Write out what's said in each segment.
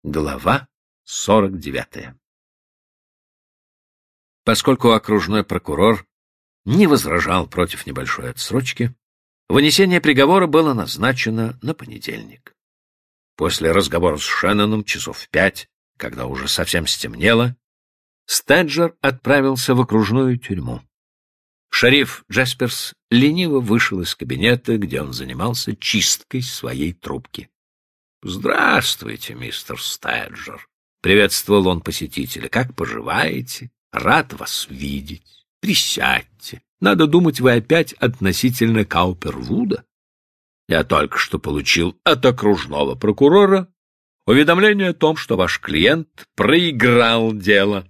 Глава 49. Поскольку окружной прокурор не возражал против небольшой отсрочки, вынесение приговора было назначено на понедельник. После разговора с Шенноном часов в 5, когда уже совсем стемнело, Стеджер отправился в окружную тюрьму. Шериф Джесперс лениво вышел из кабинета, где он занимался чисткой своей трубки. «Здравствуйте, мистер Стеджер», — приветствовал он посетителя. «Как поживаете? Рад вас видеть. Присядьте. Надо думать, вы опять относительно Каупервуда. Я только что получил от окружного прокурора уведомление о том, что ваш клиент проиграл дело».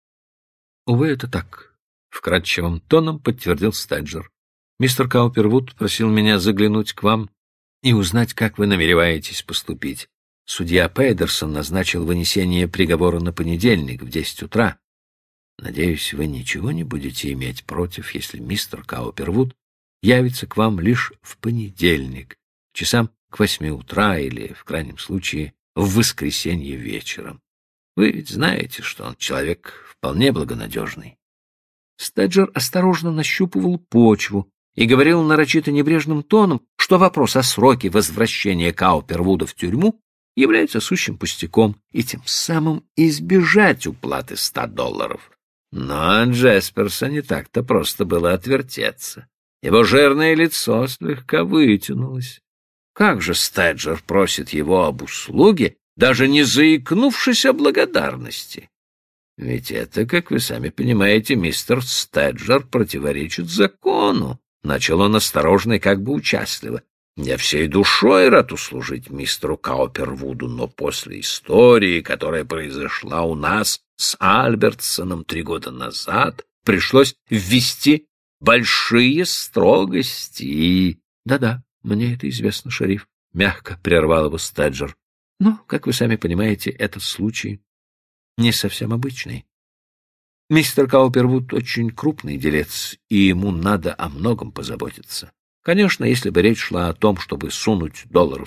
«Увы, это так», — вкрадчивым тоном подтвердил Стеджер. «Мистер Каупервуд просил меня заглянуть к вам и узнать, как вы намереваетесь поступить. Судья Пейдерсон назначил вынесение приговора на понедельник в 10 утра. Надеюсь, вы ничего не будете иметь против, если мистер Каупервуд явится к вам лишь в понедельник, часам к 8 утра или, в крайнем случае, в воскресенье вечером. Вы ведь знаете, что он человек вполне благонадежный». Стеджер осторожно нащупывал почву и говорил нарочито небрежным тоном, что вопрос о сроке возвращения Каупервуда в тюрьму является сущим пустяком, и тем самым избежать уплаты $100. Но от Джесперса не так-то просто было отвертеться. Его жирное лицо слегка вытянулось. Как же Стеджер просит его об услуге, даже не заикнувшись о благодарности? Ведь это, как вы сами понимаете, мистер Стеджер, противоречит закону. Начал он осторожно и как бы участливо. «Я всей душой рад услужить мистеру Каупервуду, но после истории, которая произошла у нас с Альбертсоном 3 года назад, пришлось ввести большие строгости и...» «Да-да, мне это известно, шериф», — мягко прервал его Стеджер. «Но, как вы сами понимаете, этот случай не совсем обычный. Мистер Каупервуд очень крупный делец, и ему надо о многом позаботиться. Конечно, если бы речь шла о том, чтобы сунуть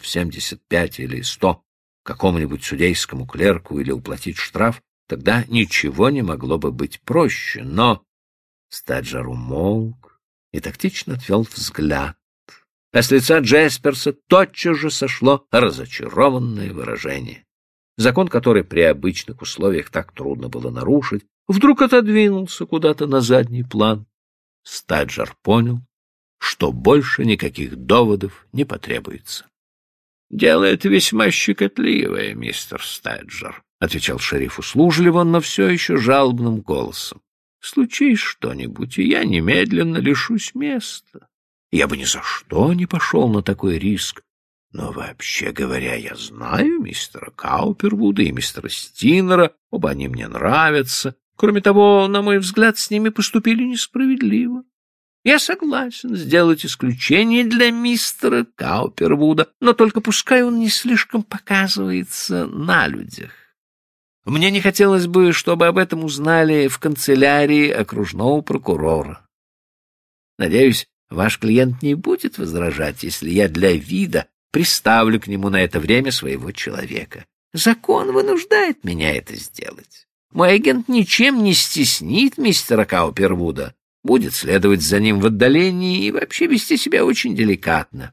$75 или 100 какому-нибудь судейскому клерку или уплатить штраф, тогда ничего не могло бы быть проще, но...» Стеджер умолк и тактично отвел взгляд, а с лица Джесперса тотчас же сошло разочарованное выражение. Закон, который при обычных условиях так трудно было нарушить, вдруг отодвинулся куда-то на задний план. Стеджер понял, что больше никаких доводов не потребуется. «Дело это весьма щекотливое, мистер Стеджер», — отвечал шериф услужливо, но все еще жалобным голосом. «Случись что-нибудь, и я немедленно лишусь места. Я бы ни за что не пошел на такой риск. Но, вообще говоря, я знаю мистера Каупервуда и мистера Стинера, оба они мне нравятся. Кроме того, на мой взгляд, с ними поступили несправедливо. Я согласен сделать исключение для мистера Каупервуда, но только пускай он не слишком показывается на людях. Мне не хотелось бы, чтобы об этом узнали в канцелярии окружного прокурора. Надеюсь, ваш клиент не будет возражать, если я для вида приставлю к нему на это время своего человека. Закон вынуждает меня это сделать. Мой агент ничем не стеснит мистера Каупервуда, будет следовать за ним в отдалении и вообще вести себя очень деликатно.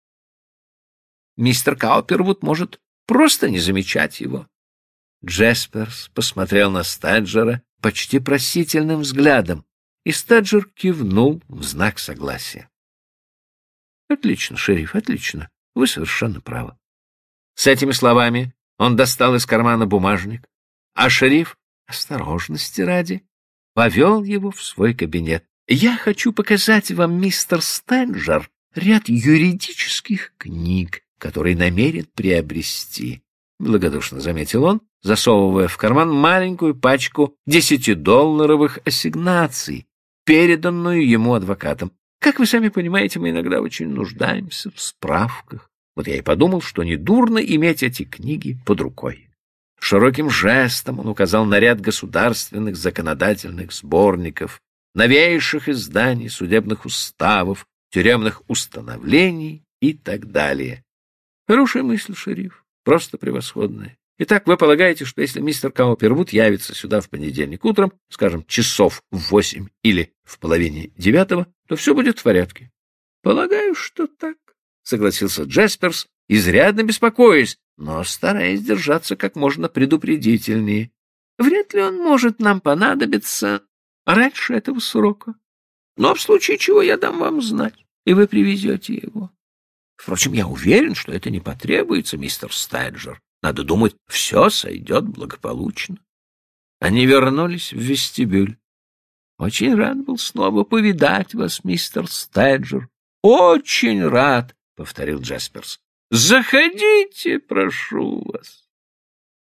Мистер Каупервуд может просто не замечать его». Джесперс посмотрел на Стеджера почти просительным взглядом, и Стеджер кивнул в знак согласия. «Отлично, шериф, отлично. Вы совершенно правы». С этими словами он достал из кармана бумажник, а шериф, осторожности ради, повел его в свой кабинет. «Я хочу показать вам, мистер Стеджер, ряд юридических книг, которые намерен приобрести», — благодушно заметил он, засовывая в карман маленькую пачку $10 ассигнаций, переданную ему адвокатом. «Как вы сами понимаете, мы иногда очень нуждаемся в справках. Вот я и подумал, что недурно иметь эти книги под рукой». Широким жестом он указал на ряд государственных законодательных сборников, новейших изданий, судебных уставов, тюремных установлений и так далее. «Хорошая мысль, шериф, просто превосходная. Итак, вы полагаете, что если мистер Каупервуд явится сюда в понедельник утром, скажем, часов в 8 или в половине 9, то все будет в порядке? — Полагаю, что так, — согласился Джасперс, изрядно беспокоясь, но стараясь держаться как можно предупредительнее. — Вряд ли он может нам понадобиться раньше этого срока. Но в случае чего я дам вам знать, и вы привезете его. Впрочем, я уверен, что это не потребуется, мистер Стайджер. Надо думать, все сойдет благополучно. Они вернулись в вестибюль. — Очень рад был снова повидать вас, мистер Стайджер. — Очень рад, — повторил Джасперс. — Заходите, прошу вас.